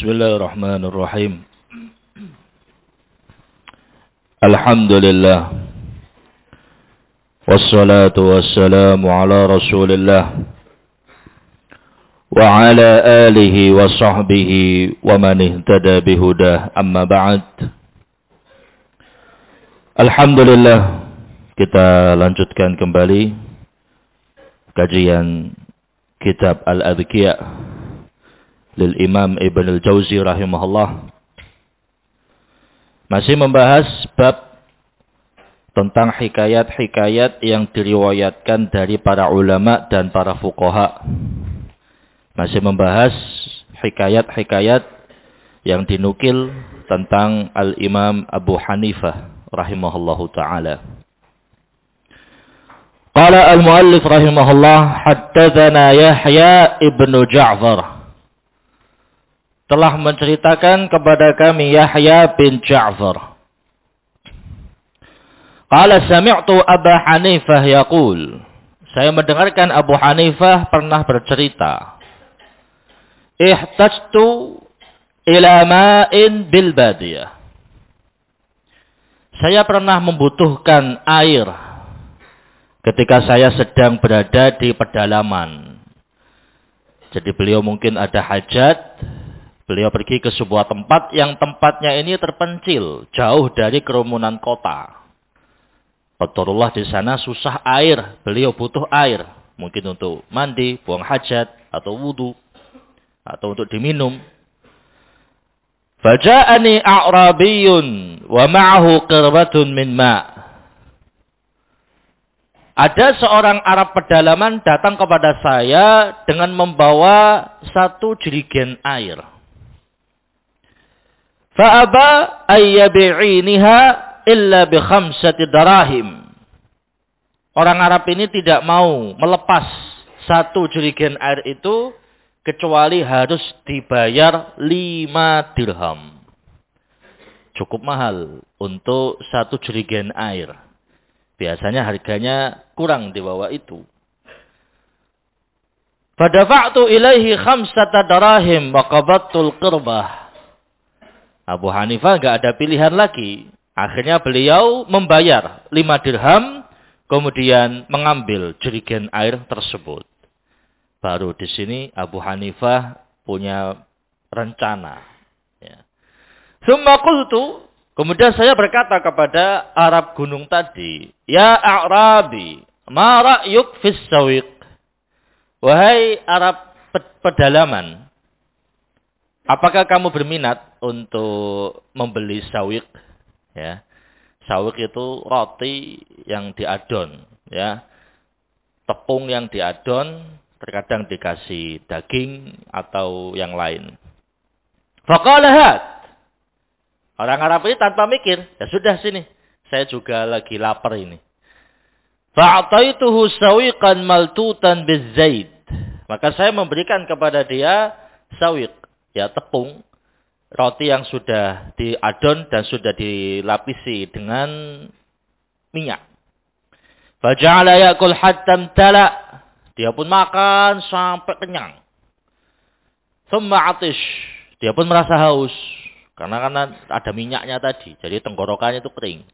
Bismillahirrahmanirrahim. Alhamdulillah. Wassalatu wassalamu ala Rasulillah wa ala alihi wa sahbihi wa man ihtada bihudah. Amma ba'd. Alhamdulillah, kita lanjutkan kembali kajian kitab Al-Adhkiya lil Imam Ibn al-Jauzi rahimahullah. Masih membahas bab tentang hikayat-hikayat yang diriwayatkan dari para ulama dan para fuqaha. Masih membahas hikayat-hikayat yang dinukil tentang Al-Imam Abu Hanifah rahimahullahu ta'ala. Qala al-muallif rahimahullah, haddatsana Yahya ibnu Ja'far. Telah menceritakan kepada kami Yahya bin Ja'far. Qala sami'tu Abu Hanifah yaqul. Saya mendengarkan Abu Hanifah pernah bercerita. Ihtajtu ila ma'in bil badiyah. Saya pernah membutuhkan air ketika saya sedang berada di pedalaman. Jadi beliau mungkin ada hajat. Beliau pergi ke sebuah tempat yang tempatnya ini terpencil, jauh dari kerumunan kota. Qadarullah di sana susah air, beliau butuh air. Mungkin untuk mandi, buang hajat, atau wudu, atau untuk diminum. Faja'ani a'rabiyun wa ma'ahu qirbatun min ma'. Ada seorang Arab pedalaman datang kepada saya dengan membawa satu jerigen air. Fa'aba ayyabi'iniha illa bi khamsati darahim. Orang Arab ini tidak mau melepas satu jerigen air itu kecuali harus dibayar 5 dirham. Cukup mahal untuk satu jerigen air. Biasanya harganya kurang di bawah itu. Fadafa'tu ilaihi khamsata darahim wa qabattul qirbah. Abu Hanifah enggak ada pilihan lagi. Akhirnya beliau membayar 5 dirham, kemudian mengambil jerigen air tersebut. Baru di sini Abu Hanifah punya rencana. Ya. Tsumma qultu, kemudian saya berkata kepada Arab gunung tadi, ya A'rabi, ma ra'yuk fis sawiq? Wahai Arab pedalaman, apakah kamu berminat untuk membeli sawiq? Ya. Sawiq itu roti yang diadon, ya. Tepung yang diadon, terkadang dikasih daging atau yang lain. Faqala hat. Orang Arab ini tanpa mikir, ya sudah sini, saya juga lagi lapar ini. Fa'ataituhu sawiqan maltutan bizzait. Maka saya memberikan kepada dia sawiq, ya tepung, roti yang sudah diadon dan sudah dilapisi dengan minyak. Faja'ala ya'kul hatta tala. Dia pun makan sampai kenyang. Tsumma 'atish. Dia pun merasa haus. Karena ada minyaknya tadi. Jadi tenggorokannya itu kering.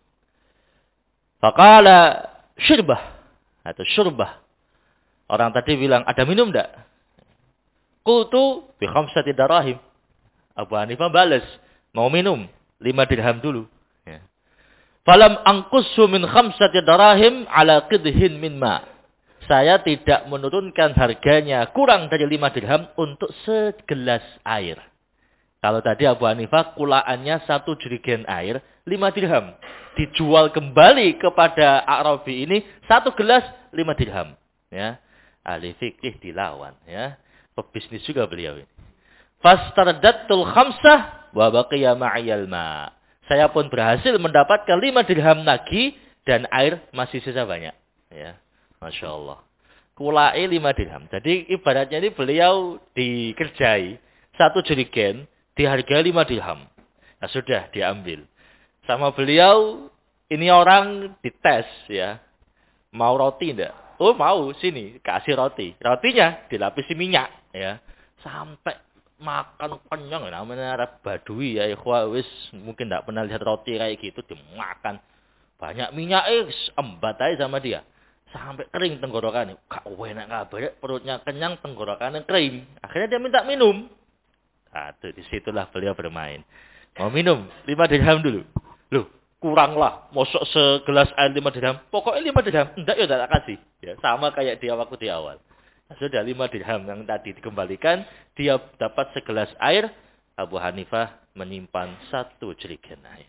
Faqala syirbah. Atau syurbah. Orang tadi bilang, ada minum enggak? Qultu bi khamsati darahim. Abu Hanifah balas. Mau minum. 5 dirham dulu. Ya. Falam angkussu min khamsati darahim ala qidhin min ma'. Saya tidak menurunkan harganya kurang dari 5 dirham untuk segelas air. Kalau tadi Abu Hanifah kulaannya satu jerigen air 5 dirham. Dijual kembali kepada Arabi ini satu gelas 5 dirham. Ya. Ahli fikih dilawan. Ya. Pebisnis juga beliau ini. Fastardattul khamsah wa baqiya ma'iyal ma'. Saya pun berhasil mendapatkan 5 dirham lagi dan air masih sisa banyak. Ya. Masya Allah. Kulai 5 dirham. Jadi ibaratnya ini beliau dikerjai satu jerigen dihargai 5 dirham. Nah sudah diambil. Sama beliau ini orang dites ya. Mau roti enggak? Oh mau, sini kasih roti. Rotinya dilapisi minyak ya. Sampai makan kenyang. Namanya Arab Badui ya, wis mungkin tidak pernah lihat roti kayak gitu dimakan. Banyak minyak embat aja sama dia. Sampai kering tenggorokannya. Gak enak kabeh, perutnya kenyang, tenggorokannya kering. Akhirnya dia minta minum. Aduh, disitulah beliau bermain. Mau minum 5 dirham dulu. Loh, kuranglah. Mosok segelas air 5 dirham. Pokoknya 5 dirham. Enggak ya tak kasih. Ya, sama kayak dia waktu di awal. Sudah 5 dirham yang tadi dikembalikan. Dia dapat segelas air. Abu Hanifah menyimpan 1 jerigen air.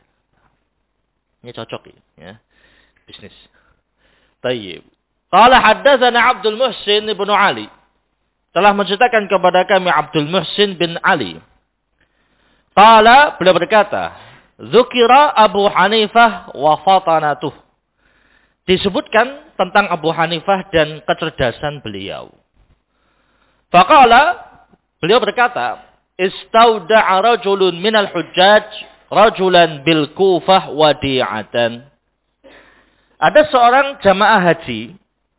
Ini cocok ya. Bisnis. Tayyib. Qala haddatsana Abdul Muhsin bin Ali. Telah menceritakan kepada kami Abdul Muhsin bin Ali. Qala, beliau berkata, Dzukira Abu Hanifah wa fatanatuh. Disebutkan tentang Abu Hanifah dan kecerdasan beliau. Faqala, beliau berkata, Istauda'a rajulun minal hujjaj rajulan bil Kufah wadi'atan. Ada seorang jamaah haji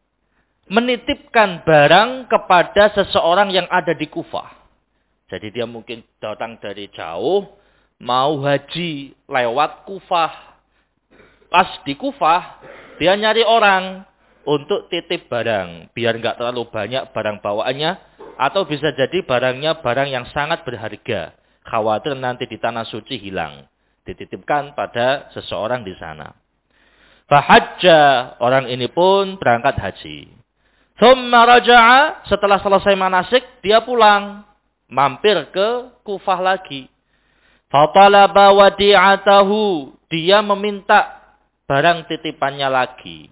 menitipkan barang kepada seseorang yang ada di Kufah. Jadi dia mungkin datang dari jauh, mau haji lewat Kufah. Pas di Kufah, dia nyari orang untuk titip barang. Biar nggak terlalu banyak barang bawaannya. Atau bisa jadi barangnya barang yang sangat berharga. Khawatir nanti di tanah suci hilang. Dititipkan pada seseorang di sana. Fahajja, orang ini pun berangkat haji. Thumma raja'a, setelah selesai manasik, dia pulang. Mampir ke Kufah lagi. Fatalaba wadi'atahu, dia meminta barang titipannya lagi.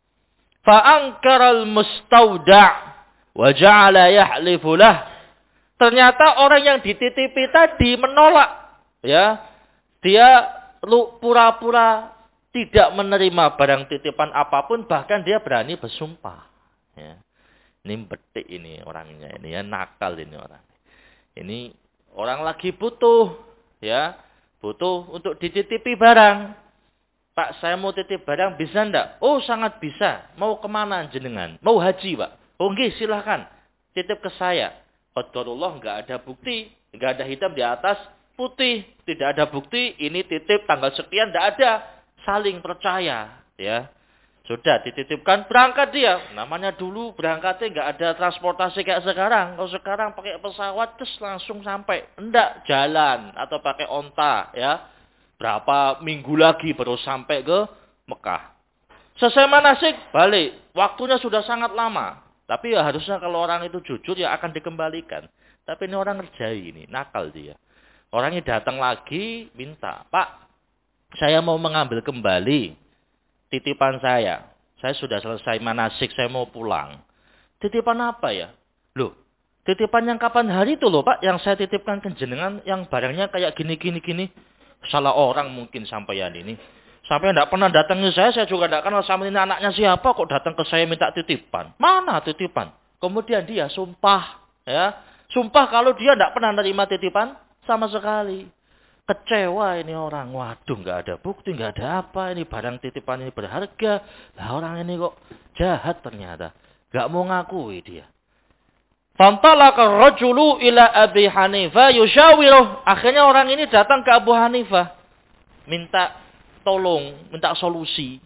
Fa'angkaral mustauda' wa ja'ala yahlifu lah. Ternyata orang yang dititipi tadi menolak. Ya, dia pura-pura tidak menerima barang titipan apapun, bahkan dia berani bersumpah. Ya. Ini betik ini orangnya, ini ya nakal ini orang. Ini orang lagi butuh, ya, butuh untuk dititipi barang. Pak, saya mau titip barang, bisa enggak? Oh, sangat bisa. Mau kemana jenengan? Mau haji, Pak? Oh, nggih, silahkan. Titip ke saya. Qadarullah, enggak ada bukti. Enggak ada hitam di atas putih. Tidak ada bukti, ini titip tanggal sekian, enggak ada. Saling percaya, ya. Sudah dititipkan, berangkat dia. Namanya dulu berangkatnya enggak ada transportasi kayak sekarang. Kalau sekarang pakai pesawat, terus langsung sampai. Enggak, jalan atau pakai onta, ya. Berapa minggu lagi baru sampai ke Mekah. Selesai manasik, balik. Waktunya sudah sangat lama. Tapi ya harusnya kalau orang itu jujur ya akan dikembalikan. Tapi ini orang ngerjai ini, nakal dia. Orangnya datang lagi, minta, Pak, saya mau mengambil kembali titipan saya. Saya sudah selesai manasik, saya mau pulang. Titipan apa ya? Loh, titipan yang kapan hari itu loh Pak, yang saya titipkan ke jenengan, yang barangnya kayak gini. Salah orang mungkin sampeyan ini. Sampai tidak pernah datang ke saya juga tidak kenal sama ini anaknya siapa, kok datang ke saya minta titipan. Mana titipan? Kemudian dia sumpah. Ya, sumpah kalau dia tidak pernah menerima titipan sama sekali. Kecewa ini orang. Waduh, nggak ada bukti, nggak ada apa. Ini barang titipan ini berharga. Lah orang ini kok jahat ternyata. Nggak mau ngakui dia. Fantalaka rajulu ila Abi Hanifah yushawiruh. Akhirnya orang ini datang ke Abu Hanifah. Minta tolong, minta solusi.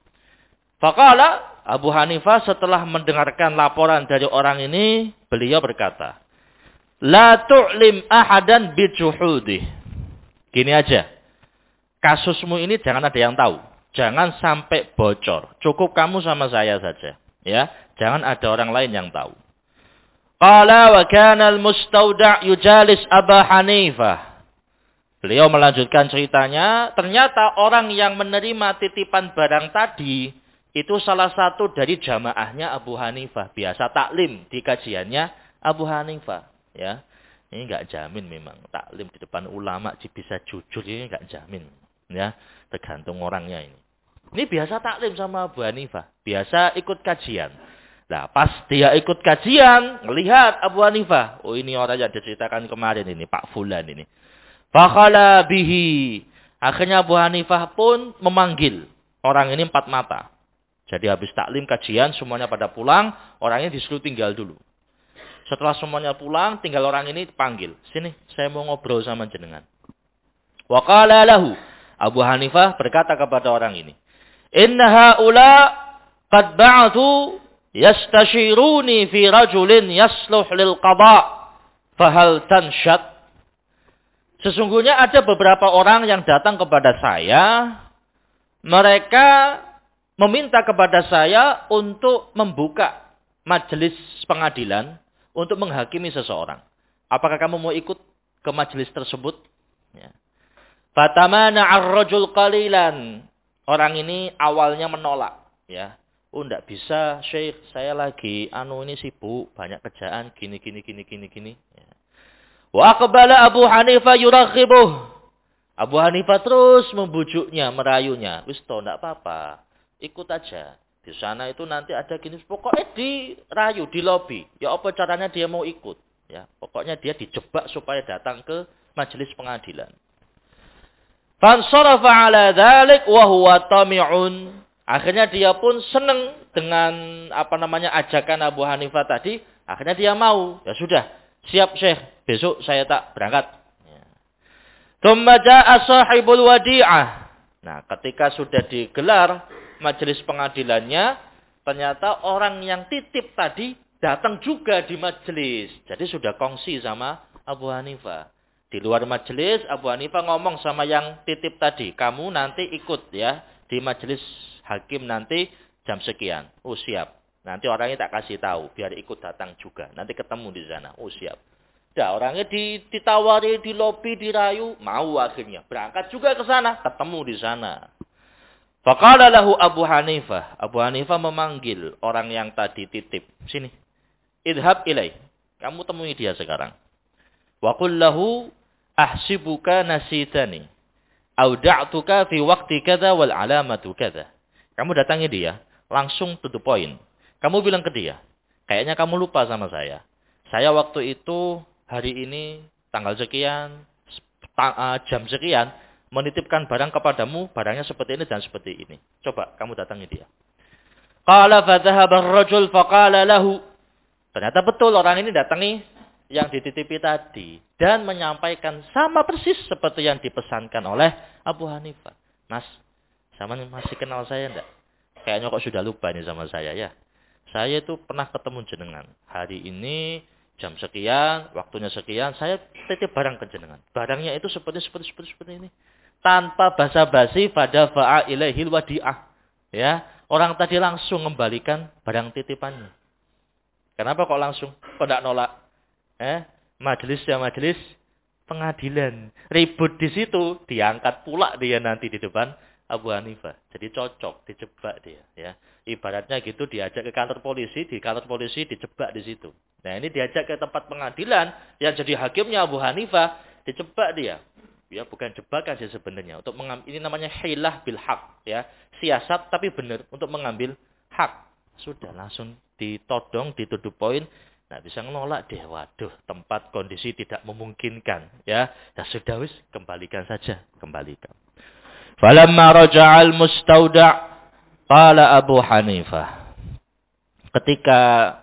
Faqala, Abu Hanifah setelah mendengarkan laporan dari orang ini, beliau berkata, La tu'lim ahadan bijuhudih. Gini aja. Kasusmu ini jangan ada yang tahu. Jangan sampai bocor. Cukup kamu sama saya saja. Ya, jangan ada orang lain yang tahu. Qala wa kana al-mustauda' yujalis Abu Hanifah. Beliau melanjutkan ceritanya, ternyata orang yang menerima titipan barang tadi itu salah satu dari jamaahnya Abu Hanifah, biasa taklim di kajiannya Abu Hanifah, ya. Ini enggak jamin memang taklim di depan ulama bisa jujur, ini enggak jamin, ya. Tergantung orangnya ini. Ini biasa taklim sama Abu Hanifah, biasa ikut kajian. Nah, pas dia ikut kajian, melihat Abu Hanifah. Oh, ini orang yang diceritakan kemarin ini, Pak Fulan ini. Fakhala bihi. Akhirnya Abu Hanifah pun memanggil orang ini 4 mata. Jadi habis taklim kajian, semuanya pada pulang, orangnya disuruh tinggal dulu. Setelah semuanya pulang, tinggal orang ini dipanggil. Sini, saya mau ngobrol sama jenengan. Wa qala lahu. Abu Hanifah berkata kepada orang ini, "Inna haula qad ba'athu yastashiruni fi rajulin yasluh lil qada. Fahal tanshad?" Sesungguhnya ada beberapa orang yang datang kepada saya. Mereka meminta kepada saya untuk membuka majelis pengadilan untuk menghakimi seseorang. Apakah kamu mau ikut ke majelis tersebut? Ya. Fatamana ar-rajul qalilan. Orang ini awalnya menolak. Ya. Oh, enggak bisa, Syekh. Saya lagi ini sibuk, banyak kerjaan, gini. Ya. Wa aqbala Abu Hanifah yurakhibuh. Abu Hanifah terus membujuknya, merayunya. Wis toh, enggak apa-apa. Ikut aja. Di sana itu nanti ada gini. Pokoknya dirayu, di lobi. Ya apa caranya dia mau ikut. Ya, pokoknya dia dijebak supaya datang ke majelis pengadilan. Fansarafa ala dzalik wa huwa tami'un. Akhirnya dia pun senang dengan ajakan Abu Hanifah tadi. Akhirnya dia mau. Ya sudah, siap Syekh. Besok saya tak berangkat. Tsumma jaa sahibul wadi'ah. Nah, ketika sudah digelar majelis pengadilannya, ternyata orang yang titip tadi datang juga di majelis. Jadi sudah kongsi sama Abu Hanifah. Di luar majelis, Abu Hanifah ngomong sama yang titip tadi, "Kamu nanti ikut ya di majelis hakim nanti jam sekian." Oh, siap. Nanti orangnya tak kasih tahu biar ikut datang juga. Nanti ketemu di sana. Oh, siap. Dah, orangnya ditawari, di lobi, dirayu, mau akhirnya. Berangkat juga ke sana, ketemu di sana. Faqala lahu Abu Hanifah. Abu Hanifah memanggil orang yang tadi titip. Sini. Idhab ilai. Kamu temui dia sekarang. Wa qul lahu ahsibuka nasitani. Auda'tuka fi waqti kadza wal alamatu kadza. Kamu datangi dia, langsung to the point. Kamu bilang ke dia, kayaknya kamu lupa sama saya. Saya waktu itu hari ini tanggal sekian, jam sekian, menitipkan barang kepadamu, barangnya seperti ini dan seperti ini. Coba kamu datangi dia. Qala fadhahaba ar-rajul faqala lahu. Ternyata betul orang ini datangi yang dititipi tadi dan menyampaikan sama persis seperti yang dipesankan oleh Abu Hanifah. Mas, sama masih kenal saya enggak? Kayaknya kok sudah lupa nih sama saya ya. Saya itu pernah ketemu jenengan. Hari ini jam sekian, waktunya sekian, saya titip barang ke jenengan. Barangnya itu seperti ini. Tanpa basa-basi pada fa'a ilaihil wadi'ah. Ya, orang tadi langsung mengembalikan barang titipannya. Kenapa kok langsung? Kok enggak nolak? Majelis pengadilan. Ribut di situ, diangkat pula dia nanti di depan Abu Hanifah. Jadi cocok, dijebak dia. Ya. Ibaratnya gitu diajak ke kantor polisi, di kantor polisi dijebak di situ. Nah ini diajak ke tempat pengadilan, yang jadi hakimnya Abu Hanifah, dijebak dia. Ya bukan jebakan sih sebenarnya. Untuk mengambil, ini namanya hilah bil haq. Ya. Siasat tapi benar untuk mengambil hak. Sudah langsung ditodong, dituduh poin. Nah bisa nolak deh, waduh tempat kondisi tidak memungkinkan. Ya sudah wis, kembalikan saja, kembalikan. Falamma raja'al mustauda' qala Abu Hanifah. Ketika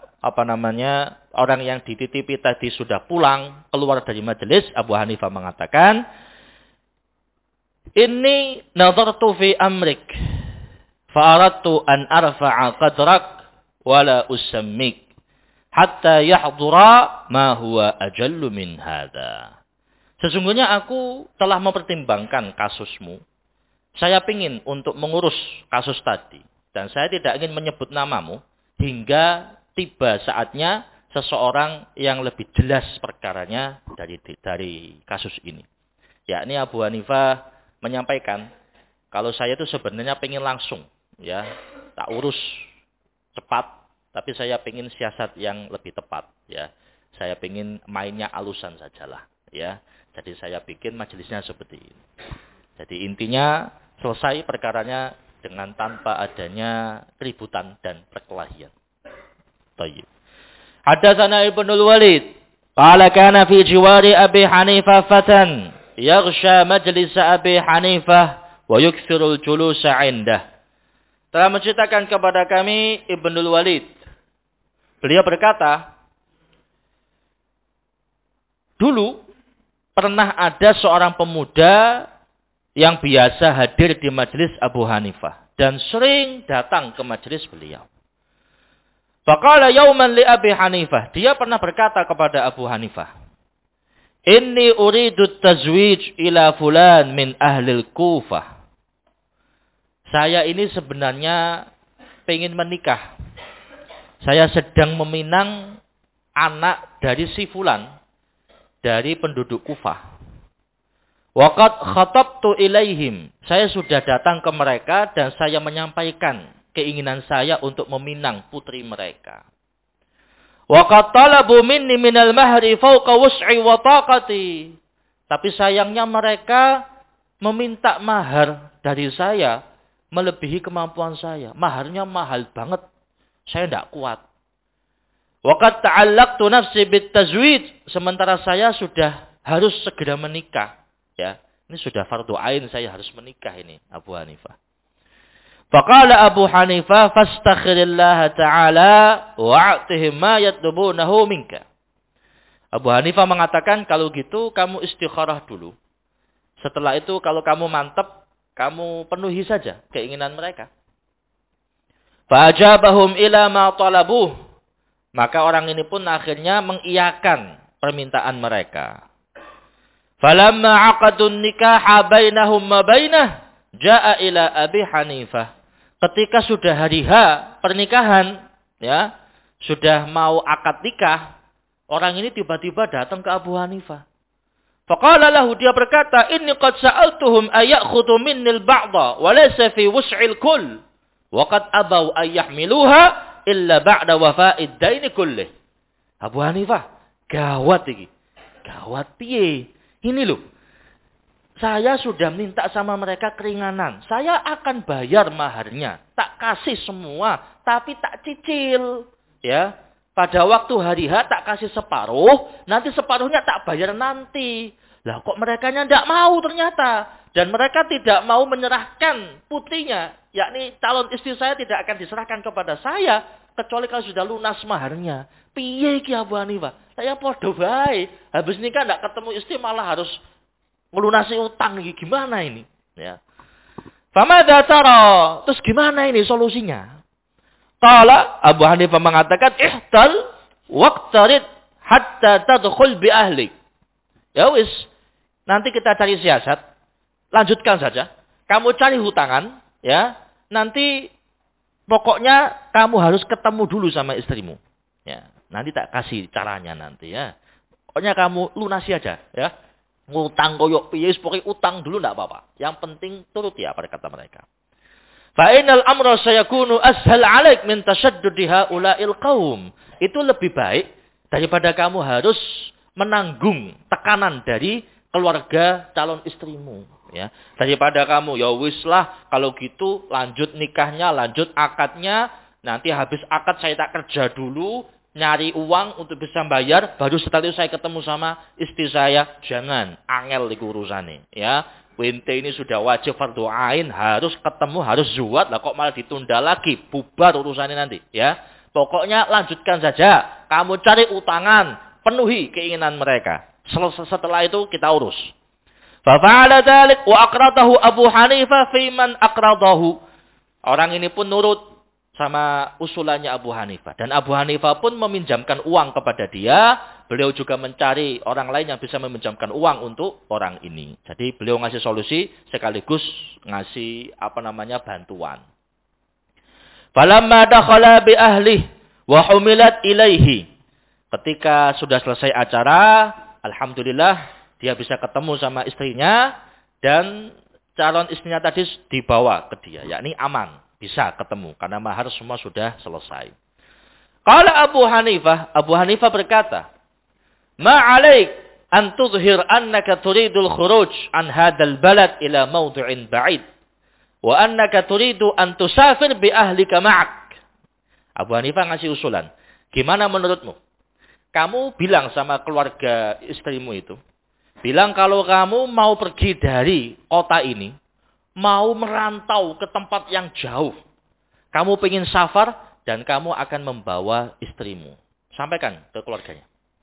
orang yang dititipi tadi sudah pulang keluar dari majelis, Abu Hanifah mengatakan, "Inni nadartu fi amrik fa aradtu an arfa'a qadrak wala usammik hatta yahdura ma huwa ajallu min hadha." Sesungguhnya aku telah mempertimbangkan kasusmu. Saya ingin untuk mengurus kasus tadi. Dan saya tidak ingin menyebut namamu hingga tiba saatnya seseorang yang lebih jelas perkaranya dari kasus ini. Yakni Abu Hanifah menyampaikan, kalau saya itu sebenarnya ingin langsung, ya, tak urus cepat, tapi saya ingin siasat yang lebih tepat, ya. Saya ingin mainnya alusan sajalah, ya. Jadi saya bikin majelisnya seperti ini. Jadi intinya selesai perkaranya dengan tanpa adanya keributan dan perkelahian. Tayyib. Haddatsana Ibnul Walid qala kana fi jiwari Abi Hanifah fatan yaghsha majlis Abi Hanifah wa yukthiru al-julusa 'indah. Telah menceritakan kepada kami Ibnul Walid. Beliau berkata, Dulu pernah ada seorang pemuda yang biasa hadir di majelis Abu Hanifah dan sering datang ke majelis beliau. Faqala yauman li Abi Hanifah, dia pernah berkata kepada Abu Hanifah, "Inni uridu tazwij ila fulan min ahlil Kufah." Saya ini sebenarnya pengen menikah. Saya sedang meminang anak dari si fulan, dari penduduk Kufah. Waqad khatabtu ilaihim. Saya sudah datang ke mereka dan saya menyampaikan keinginan saya untuk meminang putri mereka. Waqad talabu minni minal mahri fawqa wus'i wa taqati. Tapi sayangnya mereka meminta mahar dari saya melebihi kemampuan saya. Maharnya mahal banget. Saya tidak kuat. Waqad ta'allaqtu nafsi bitazwij. Sementara saya sudah harus segera menikah. Ya, ini sudah fardu ain, saya harus menikah ini, Abu Hanifah. Faqala Abu Hanifah, fastaghfirullah ta'ala wa'atihim ma yatlubunahu minka. Abu Hanifah mengatakan, kalau gitu kamu istikharah dulu. Setelah itu kalau kamu mantap, kamu penuhi saja keinginan mereka. Fa'ajabahum ila ma talabuh. Maka orang ini pun akhirnya mengiyakan permintaan mereka. Falamma aqadun nikaha bainahum ma bainah, jaa ila Abi Hanifah. Ketika sudah hari H pernikahan, ya, sudah mau akad nikah, orang ini tiba-tiba datang ke Abu Hanifah. Faqala lahu, dia berkata, "Inni qad sa'altuhum ayakhudhu minni al-ba'dha wa laysa fi wus'il kull, wa qad abaw ay yahmiluha illa ba'da wafa'id daini kullih." Abu Hanifah, gawat iki. Gawat piye? Ini loh. Saya sudah minta sama mereka keringanan. Saya akan bayar maharnya. Tak kasih semua, tapi tak cicil. Ya. Pada waktu hari H tak kasih separuh, nanti separuhnya tak bayar nanti. Lah kok merekanya tidak mau ternyata. Dan mereka tidak mau menyerahkan putrinya. Yakni calon istri saya tidak akan diserahkan kepada saya. Kecuali kalau sudah lunas maharnya. Piye ki Abu Hanifah? Saya podo bae. Habis nikah tidak ketemu istri malah harus melunasi utang. Gimana ini? Ya. Famadza tara? Terus gimana ini solusinya? Qala, Abu Hanifah mengatakan, ihtal waqtarid hatta tadkhul bi ahlik. Ya wis, nanti kita cari siasat. Lanjutkan saja. Kamu cari hutangan, ya. Nanti pokoknya kamu harus ketemu dulu sama istrimu. Ya, nanti tak kasih caranya nanti ya. Pokoknya kamu lunasi aja, ya. Ngutang koyok piye, pokoknya utang dulu enggak apa-apa. Yang penting turut ya pada kata mereka. Fa inal amra sayakunu ashal 'alaik min tashaddudi haula'il qaum. Itu lebih baik daripada kamu harus menanggung tekanan dari keluarga calon istrimu, ya. Daripada kamu ya wis lah kalau gitu lanjut nikahnya, lanjut akadnya, nanti habis akad saya tak kerja dulu, nyari uang untuk bisa bayar, baru setelah itu saya ketemu sama istri saya. Jangan angel iku urusane, ya. Wente ini sudah wajib fardu ain, harus ketemu, harus zuat, lah kok malah ditunda lagi, bubar urusannya nanti, ya. Pokoknya lanjutkan saja, kamu cari utangan, penuhi keinginan mereka. Setelah itu kita urus. Fa fa'ala dzalik wa aqradahu Abu Hanifah fi man aqradahu. Orang ini pun nurut sama usulannya Abu Hanifah. Dan Abu Hanifah pun meminjamkan uang kepada dia. Beliau juga mencari orang lain yang bisa meminjamkan uang untuk orang ini. Jadi beliau ngasih solusi sekaligus ngasih bantuan. Falamma dakhala bi ahlihi wa humilat ilaihi. Ketika sudah selesai acara, alhamdulillah dia bisa ketemu sama istrinya dan calon istrinya tadi dibawa ke dia, yakni aman. Bisa ketemu karena mahar semua sudah selesai. Qala Abu Hanifah berkata, "Ma 'alaik an tudhhir annaka turidul khuruj an hadzal balad ila mawdi'in ba'id wa annaka turidu an tusafir bi ahlika ma'ak." Abu Hanifah ngasih usulan. Gimana menurutmu? Kamu bilang sama keluarga istrimu itu, bilang kalau kamu mau pergi dari kota ini, mau merantau ke tempat yang jauh. Kamu pengen safar dan kamu akan membawa istrimu. Sampaikan ke keluarganya.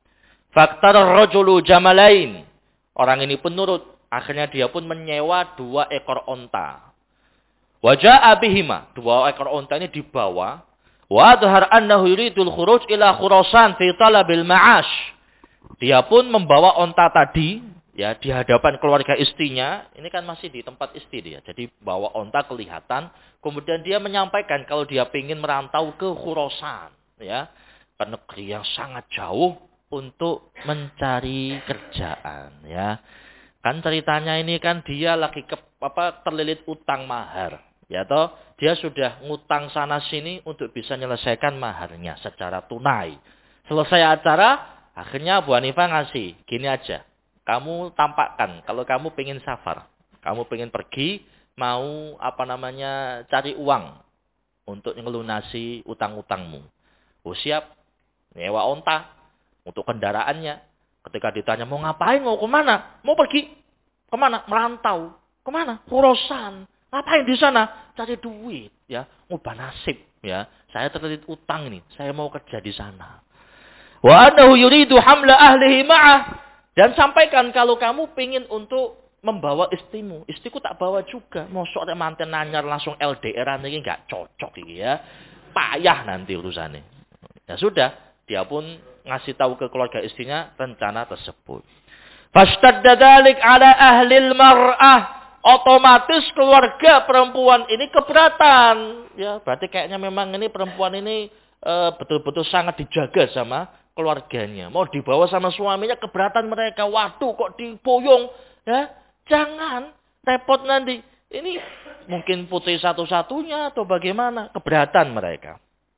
Faktar rajulu jamalain. Orang ini pun nurut. Akhirnya dia pun menyewa 2 ekor onta. Waja'a bihima. 2 ekor onta ini dibawa. Wa adhar annahu yuridul khuruj ila Khurasan fi talabil ma'ash. Dia pun membawa onta tadi, ya, di hadapan keluarga istrinya. Ini kan masih di tempat istri dia. Jadi bawa onta kelihatan. Kemudian dia menyampaikan kalau dia ingin merantau ke Khurasan, ya, ke negeri yang sangat jauh untuk mencari kerjaan, ya. Kan ceritanya ini kan dia lagi terlilit utang mahar. Ya toh, dia sudah ngutang sana sini untuk bisa menyelesaikan maharnya secara tunai. Selesai acara, akhirnya Abu Hanifah ngasih, gini aja. Kamu tampakkan kalau kamu pengen safar. Kamu pengen pergi, mau cari uang untuk ngelunasi utang-utangmu. Oh siap, nyewa onta untuk kendaraannya. Ketika ditanya mau ngapain, mau kemana? Mau pergi kemana? Merantau. Kemana? Khurasan. Ngapain di sana? Cari duit, ya. Ngubah nasib, ya. Saya terlilit utang ini. Saya mau kerja di sana. Wa annahu yuridu hamla ahlihi ma'ah. Dan sampaikan kalau kamu pingin untuk membawa istrimu. Istriku tak bawa juga. Mosok ada manten nanyar langsung LDR-an ini enggak cocok ini, ya. Payah nanti urusannya. Ya sudah, dia pun ngasih tahu ke keluarga istrinya rencana tersebut. Fashtadda dzalik ala ahlil mar'ah. Otomatis keluarga perempuan ini keberatan. Ya, berarti kayaknya memang ini perempuan ini betul-betul sangat dijaga sama keluarganya. Mau dibawa sama suaminya keberatan mereka. Waduh kok diboyong. Ya, jangan repot nanti. Ini mungkin putri satu-satunya atau bagaimana. Keberatan mereka.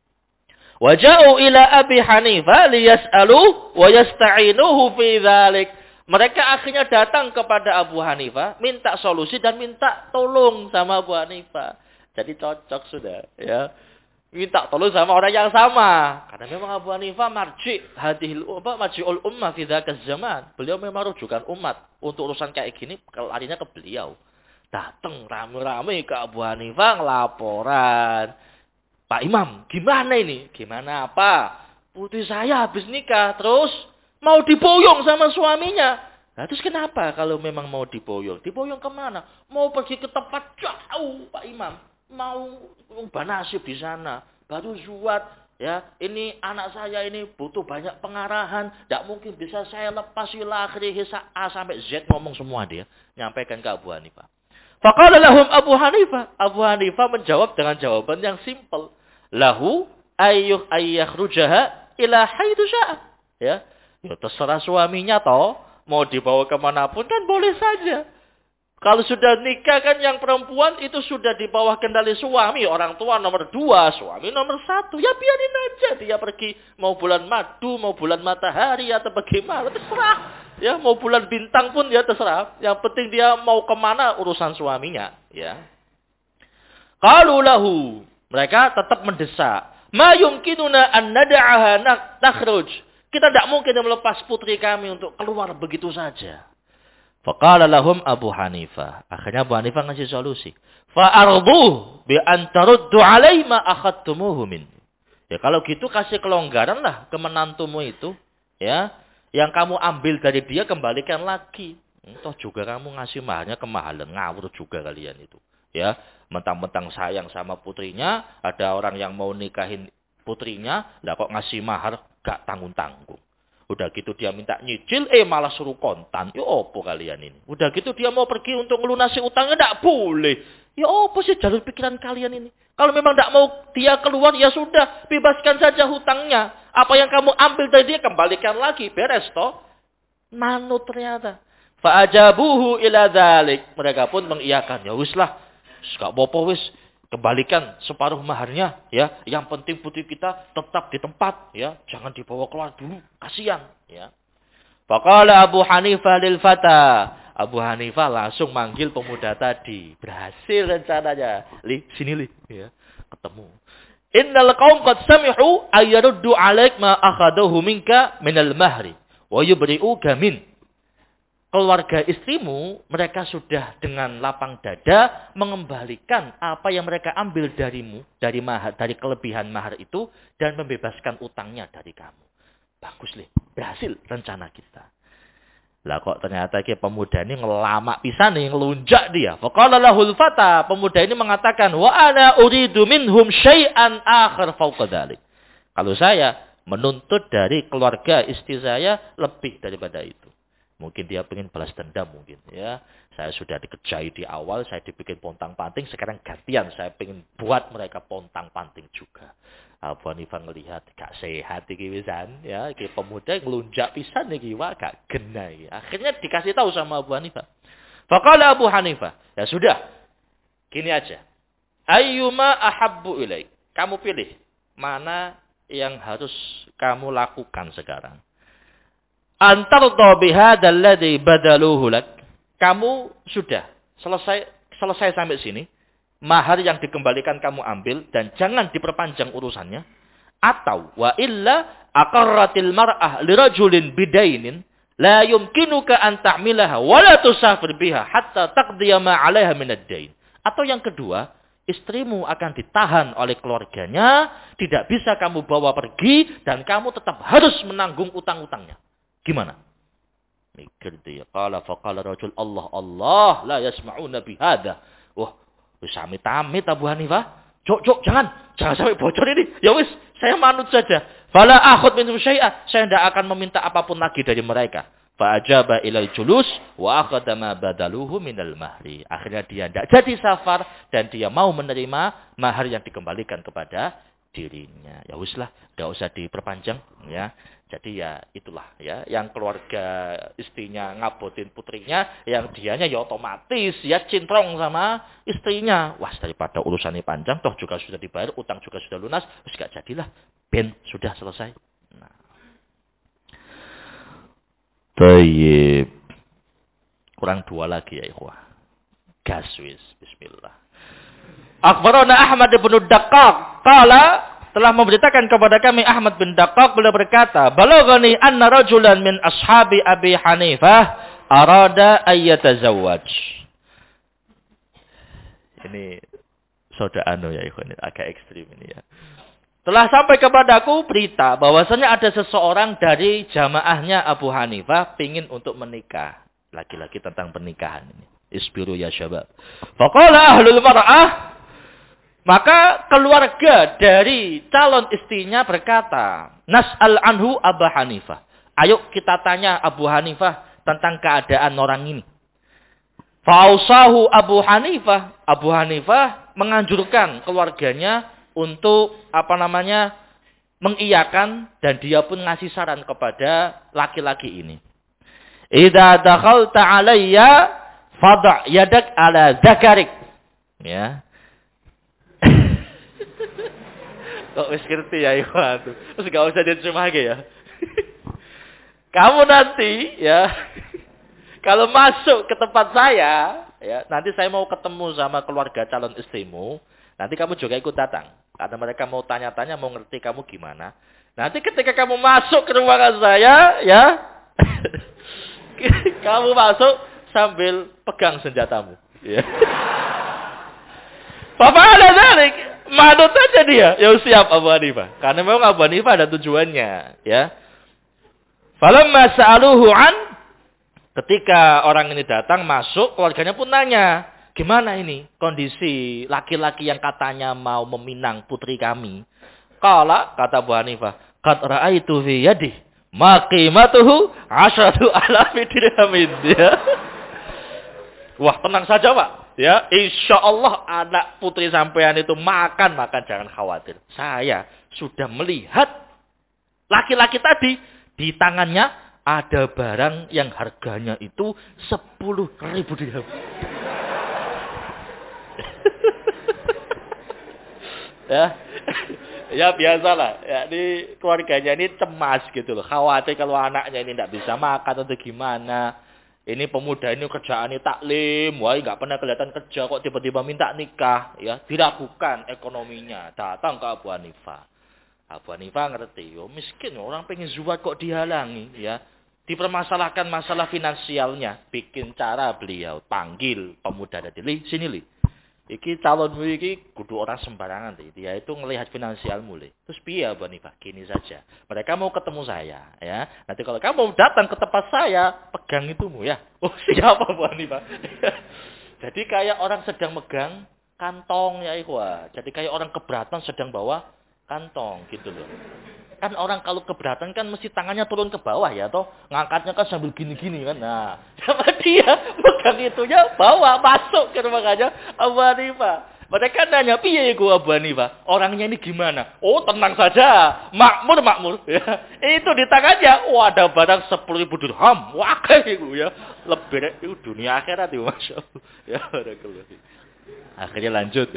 Waja'u ila Abi Hanifah liyas'aluhu wa yasta'inuhu fi dzalik. Mereka akhirnya datang kepada Abu Hanifah, minta solusi dan minta tolong sama Abu Hanifah. Jadi cocok sudah, ya. Minta tolong sama orang yang sama. Karena memang Abu Hanifah marji'ul ummah fi dzakaz zaman. Beliau memang rujukan umat untuk urusan kayak gini, larinya ke beliau. Datang rame-rame ke Abu Hanifah ngelaporan. Pak Imam, gimana ini? Gimana apa? Putri saya habis nikah, terus mau diboyong sama suaminya. Nah, terus kenapa kalau memang mau diboyong? Diboyong kemana? Mau pergi ke tempat jauh, Pak Imam. Mau ubah nasib di sana. Baru zuat, ya. Ini anak saya ini butuh banyak pengarahan. Tidak mungkin bisa saya lepas ila akhirih A sampai Z ngomong semua dia. Nyampaikan ke Abu Hanifah. Faqala lahum Abu Hanifah. Abu Hanifah menjawab dengan jawaban yang simpel. Lahu ayyakhrujaha ila haitsu syaa. Ya. Ya terserah suaminya toh. Mau dibawa kemanapun kan boleh saja. Kalau sudah nikah kan yang perempuan itu sudah di bawah kendali suami. Orang tua nomor 2, suami nomor 1. Ya biarin aja dia pergi. Mau bulan madu, mau bulan matahari atau bagaimana. Terserah. Ya mau bulan bintang pun ya terserah. Yang penting dia mau kemana urusan suaminya. Ya. Qalu lahu. Mereka tetap mendesak. Ma yumkinuna an nad'aha takhruj. Kita tidak mungkin melepas putri kami untuk keluar begitu saja. Faqala lahum Abu Hanifah. Akhirnya Abu Hanifah ngasih solusi. Fa'arduh bi an taruddu alai ma akhadtumuhu min. Ya kalau gitu kasih kelonggaran lah ke menantumu itu. Ya. Yang kamu ambil dari dia kembalikan lagi. Toh juga kamu ngasih maharnya kemahalan. Ngawur juga kalian itu. Ya. Mentang-mentang sayang sama putrinya. Ada orang yang mau nikahin putrinya. Lah kok ngasih mahar gak tanggung-tanggung. Udah gitu dia minta nyicil, malah suruh kontan. Ya opo kalian ini. Udah gitu dia mau pergi untuk melunasi utangnya, tidak boleh. Ya opo sih jalur pikiran kalian ini. Kalau memang tidak mau dia keluar, ya sudah. Bebaskan saja hutangnya. Apa yang kamu ambil dari dia, kembalikan lagi. Beres toh. Manut ternyata. Fa'ajabuhu ila dzalik. Mereka pun mengiyakan. Ya wis lah. Gak apa-apa wis. Kembalikan separuh maharnya, ya. Yang penting putri kita tetap di tempat, ya. Jangan dibawa keluar dulu, kasihan, ya. Faqala Abu Hanifah lil fata. Abu Hanifah langsung manggil pemuda tadi. Berhasil rencananya. Sini ya. Ketemu. Innal qaum qad sami'u ayyaruddu 'alaik ma akhadahu minka minal mahri wa yubri'uka min. Keluarga istrimu, mereka sudah dengan lapang dada mengembalikan apa yang mereka ambil darimu, dari mahar, dari kelebihan mahar itu, dan membebaskan utangnya dari kamu. Bagus, Lih. berhasil rencana kita. Lah kok ternyata pemuda ini ngelamak pisan nih, ngelunjak dia. Faqala lahul fata, pemuda ini mengatakan, wa ana uridu minhum syai'an akhar fawqa dzalik. Kalau saya menuntut dari keluarga istri saya lebih daripada itu. Mungkin dia pengen balas dendam mungkin ya. Saya sudah dikejai di awal, saya dibikin pontang-panting, sekarang gantian saya pengen buat mereka pontang-panting juga. Abu Hanifah ngelihat gak sehat iki pisan ya, iki pemuda ngelunjak pisan iki wah gak genai. Akhirnya dikasih tahu sama Abu Hanifah. Faqala Abu Hanifah, ya sudah. Gini aja. Ayyuma ahabbu ilaik. Kamu pilih mana yang harus kamu lakukan sekarang. Antarda bihadzal ladzi badaluhu lak. Kamu sudah selesai sampai sini. Mahar yang dikembalikan kamu ambil dan jangan diperpanjang urusannya. Atau wa illa aqarratil mar'ah lirajulin bidainin la yumkinuka an ta'milaha wa la tusafir biha hatta taqdiya ma 'alaiha min ad-dain. Atau yang kedua, istrimu akan ditahan oleh keluarganya, tidak bisa kamu bawa pergi dan kamu tetap harus menanggung utang-utangnya. Gimana? Mikir dia. Qala faqala rajul Allah la yasma'una bihada. Wah, amit-amit Abu Hanifah. Cok, jangan sampai bocor ini. Ya wis, saya manut saja. Fala akhud minhum syai'a. Saya tidak akan meminta apapun lagi dari mereka. Fa ajaba ilal julus wa akhadha ma badaluhu minal mahri. Akhirnya dia tidak jadi safar dan dia mau menerima mahar yang dikembalikan kepada dirinya. Ya wis lah, enggak usah diperpanjang ya. Jadi ya itulah ya, yang keluarga istrinya ngabotin putrinya, yang dianya ya otomatis ya cintrong sama istrinya. Wah, daripada urusannya panjang, toh juga sudah dibayar, utang juga sudah lunas, terus gak jadilah. Ben, sudah selesai. Nah. Tayyib. Kurang 2 lagi ya ikhwah. Gaswis, bismillah. Akhbarana Ahmad bin Daqqaq qala, telah memberitakan kepada kami Ahmad bin Daqqaq, beliau berkata, balaghani anna rajulan min ashabi Abi Hanifah arada ayyatazawwaj. Ini saudara ya ikhwan, agak ekstrim ini ya. Telah sampai kepadaku berita bahwasanya ada seseorang dari jamaahnya Abu Hanifah pingin untuk menikah. Lagi-lagi tentang pernikahan ini. Isbiru ya syabab. Faqala ahlul mar'ah, maka keluarga dari calon istrinya berkata, Nas'al anhu Abu Hanifah. Ayo kita tanya Abu Hanifah tentang keadaan orang ini. Fa'ausahu Abu Hanifah. Abu Hanifah menganjurkan keluarganya untuk mengiyakan, dan dia pun ngasih saran kepada laki-laki ini. Idza dakhalta alayya fadha yadak ala zakarik. Ya. Kok wis ngerti ya ikhwan. Terus gak usah diterjemahke ya. Kamu nanti ya kalau masuk ke tempat saya ya, nanti saya mau ketemu sama keluarga calon istrimu, nanti kamu juga ikut datang. Karena mereka mau tanya-tanya, mau ngerti kamu gimana. Nanti ketika kamu masuk ke ruangan saya ya, kamu masuk sambil pegang senjatamu ya. Bapak ada dzalik. Manut aja dia. Ya siap Abu Hanifah. Karena memang Abu Hanifah ada tujuannya. Ya. Falamma sa'aluhu an. Ketika orang ini datang, masuk, keluarganya pun nanya. Gimana ini kondisi laki-laki yang katanya mau meminang putri kami? Qala, kata Abu Hanifah, qad ra'aitu fi yadi ma qimatuhu 10,000 dirhamin. Ya. Wah, tenang saja Pak. Ya, insya Allah anak putri sampean itu makan jangan khawatir. Saya sudah melihat laki-laki tadi di tangannya ada barang yang harganya itu 10.000 dirham. Ya biasalah. Ya, ini keluarganya ini cemas gitu loh, khawatir kalau anaknya ini tidak bisa makan atau gimana. Ini pemuda ini kerjaannya taklim, wah nggak pernah kelihatan kerja kok tiba-tiba minta nikah, ya diragukan ekonominya, datang ke Abu Hanifah. Abu Hanifah ngerti, yo miskin orang pengen zuhud kok dihalangi, ya dipermasalahkan masalah finansialnya, bikin cara beliau panggil pemuda tadi, sini li, Iki calonmu iki kudu orang sembarangan dia itu ngelihat finansialmu le. Terus piye Abu Hanifah? Gini saja. Mereka mau ketemu saya ya. Nanti kalau kamu datang ke tempat saya, pegang itumu ya. Oh, siapa Abu Hanifah? Jadi kayak orang sedang megang kantong ya ikhwah. Jadi kayak orang keberatan sedang bawa kantong gitu loh. Kan orang kalau keberatan kan mesti tangannya turun ke bawah ya toh. Ngangkatnya kan sambil gini-gini kan. Nah, sama dia pegang itunya bawa masuk ke makanya Abu Hanifah. Mereka nanya, piye iku Abu Hanifah? Orangnya ini gimana? Oh, tenang saja. Makmur. Ya. Itu di tangannya, oh ada barang 10.000 dirham. Wah, itu ya. Lebih itu dunia akhirat itu, Masya Allah. Ya, akhirnya lanjut.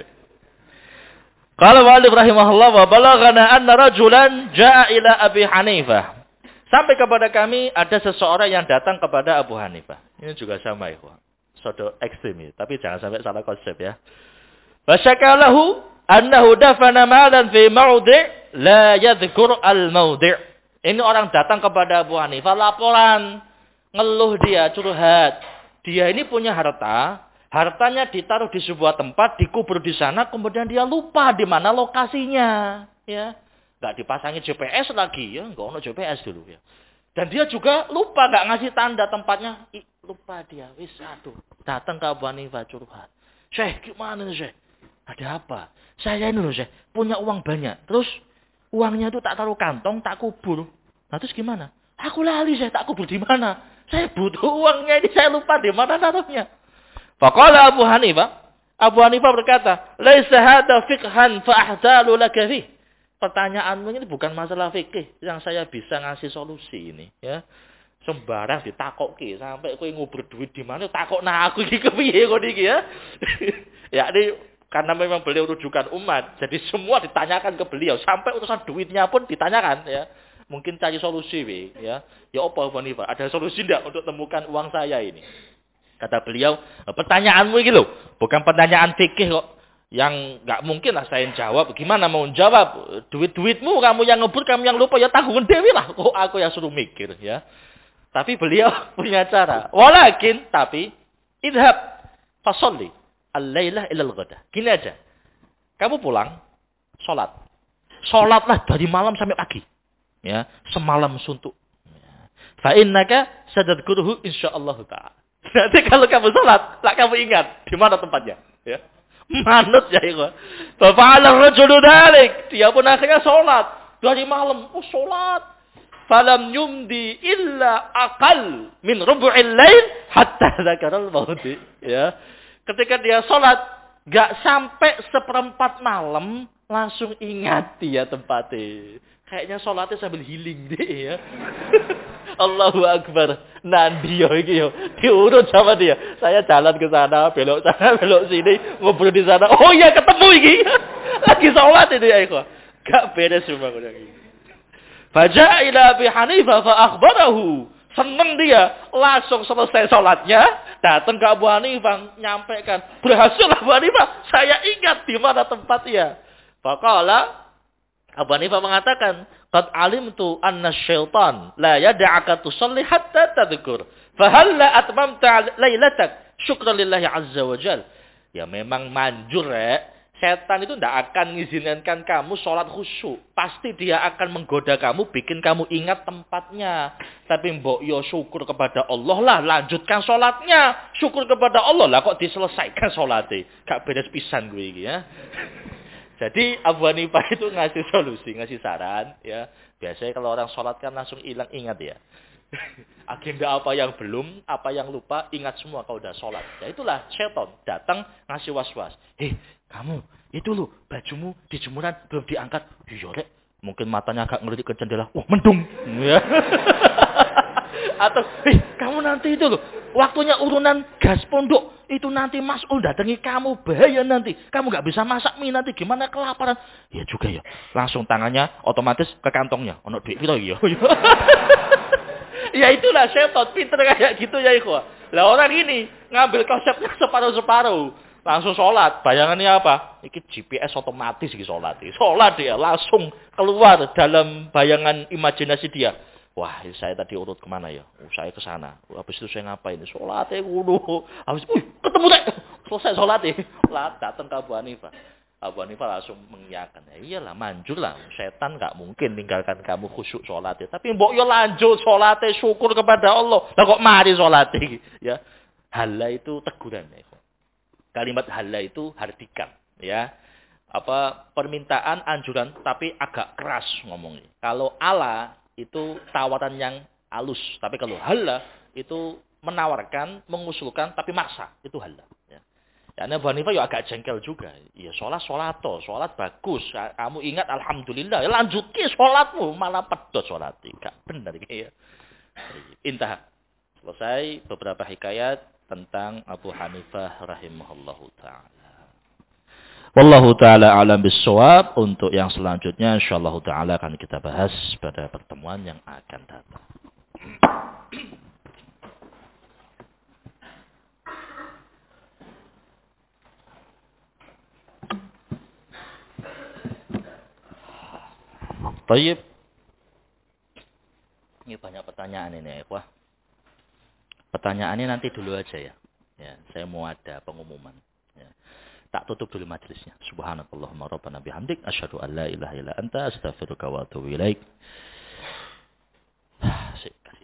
Qala Malik rahimahullah wa balaghana anna rajulan jaa ila Abi Hanifah. Sampai kepada kami ada seseorang yang datang kepada Abu Hanifah. Ini juga sama ya, sodo ekstrim ya, tapi jangan sampai salah konsep ya. Wa syakalahu annahu dafana malan fi mawdi' la yadhkur al-mawdi'. Ini orang datang kepada Abu Hanifah laporan, ngeluh dia, curhat. Dia ini punya harta. Hartanya ditaruh di sebuah tempat, dikubur di sana, kemudian dia lupa di mana lokasinya, ya. Nggak dipasangi GPS lagi, ya, nggak ono GPS dulu, ya. Dan dia juga lupa, nggak ngasih tanda tempatnya, lupa dia, wis aduh, datang ke Abu Hanifah curhat. Syekh, gimana nih Syekh? Ada apa? Saya ini loh Syekh, punya uang banyak, terus uangnya itu tak taruh kantong, tak kubur. Nah terus gimana? Aku lali Syekh, tak kubur di mana? Saya butuh uangnya ini, saya lupa di mana taruhnya. Faqala Abu Hanifah berkata, "Laisa hadza fiqhan fa ahtalu laka fi." Pertanyaanmu ini bukan masalah fikih yang saya bisa ngasih solusi ini, ya. Sembarang ditakoki sampai kowe ngubur duit di mana takokna aku iki kepiye kok iki ya. Ya ini karena memang beliau rujukan umat, jadi semua ditanyakan ke beliau sampai urusan duitnya pun ditanyakan ya. Mungkin cari solusi ya. Ya apa Abu Hanifah? Ada solusi enggak untuk temukan uang saya ini? Kata beliau, pertanyaanmu ini loh, bukan pertanyaan fikih kok. Yang nggak mungkin lah saya jawab. Gimana mau jawab? Duit-duitmu, kamu yang ngebur, kamu yang lupa, ya tanggung dewi lah. Kok aku yang suruh mikir ya. Tapi beliau punya cara. Walakin, tapi, idhab, fasolli, al-laylah ilal ghada. Gini aja. Kamu pulang, sholat. Sholatlah dari malam sampai pagi. Ya, semalam suntuk. Fa'innaka sadadkuruhu insyaallah ta'ala. Nanti kalau kamu sholat, tak kamu ingat di mana tempatnya. Ya. Manut ya itu. Fa'ala rajulu dzalik. Dia pun akhirnya sholat dari malam. Oh sholat. Falam yumdi illa aqal min rubu'il lail hatta dzakaral maut. Ya. Ketika dia sholat, gak sampai seperempat malam langsung ingat dia tempatnya. Kayaknya sholatnya sambil healing deh ya. Allahu Akbar. Nanti yo iki yo diurut sama dia. Saya jalan ke sana, belok sini, ngobrol di sana. Oh iya ketemu iki. Lagi sholat itu ya ikhwah. Gak beres semua udah gitu. Faja'a ila Abi Hanifah fa akhbarahu. Seneng dia, langsung selesai sholatnya, datang ke Abu Hanifah, nyampaikan, berhasil Abu Hanifah, saya ingat di mana tempatnya. Faqala Abu Hanifah mengatakan, "Qad alimtu anna syaitan la yad'aka tusalli hatta tadhkur. Fa halla atmamta lailatak syukran lillahi azza wa jal." Ya memang manjur setan itu tidak akan mengizinkan kamu sholat khusyuk. Pasti dia akan menggoda kamu, bikin kamu ingat tempatnya. Tapi mbok yo syukur kepada Allah lah, lanjutkan sholatnya. Syukur kepada Allah lah kok diselesaikan sholatnya. Gak beres pisan gue ini ya. Jadi Abu Hanifah itu ngasih solusi, ngasih saran ya. Biasanya kalau orang sholat kan langsung hilang ingat ya. Agenda apa yang belum, apa yang lupa, ingat semua kalau udah sholat. Ya itulah setan datang ngasih was-was. Hei kamu, itu loh bajumu di jemuran belum diangkat. Iya rek, mungkin matanya agak ngelirik ke jendela. Wah mendung. Ya. Atau, kamu nanti itu loh, waktunya urunan gas pondok. Itu nanti Mas'ul datangi kamu, bahaya nanti. Kamu gak bisa masak mie nanti, gimana kelaparan. Ya juga ya, langsung tangannya otomatis ke kantongnya. Ono duit kita ya. Ya itulah setan, pinter kayak gitu ya ikhwah. Lah orang ini ngambil konsepnya separuh-separuh. Langsung sholat. Bayangannya apa? Ini GPS otomatis gitu sholat. Sholat dia langsung keluar dalam bayangan imajinasi dia. Wah, saya tadi urut kemana ya? Saya ke sana. Habis itu saya ngapain? Sholatnya kudu. Habis, ketemu deh. Selesai sholat ya, lah datang ke Abu Hanifah. Abu Hanifah langsung mengiyakan. Ya iyalah, manjurlah. Setan nggak mungkin tinggalkan kamu khusyuk sholat ya. Tapi mbok yo lanjut sholatnya, syukur kepada Allah. Lah kok mari sholatnya? Ya, hala itu teguran ya. Kalimat hala itu hardikan, ya. Apa permintaan, anjuran, tapi agak keras ngomongnya. Kalau ala itu tawaran yang halus, tapi kalau hala itu menawarkan, mengusulkan, tapi maksa, itu hala. Ya. Ya, Abu Hanifah ya agak jengkel juga. Ya sholat sholat bagus. Kamu ingat alhamdulillah, ya lanjuti sholatmu, malah pedot sholat. Gak benar ya. Intah. Selesai beberapa hikayat tentang Abu Hanifah rahimahullahu taala. Wallahu taala alam bissawab. Untuk yang selanjutnya insyaallah taala akan kita bahas pada pertemuan yang akan datang. Baik. Ini banyak pertanyaan ini, ya. Pertanyaannya nanti dulu aja ya. Ya, saya mau ada pengumuman. Ya. Tak tutup dulu majelisnya. Subhanakallahumma rabbana bihamdik asyhadu an la ilaha illa anta astaghfiruka wa atubu ilaik.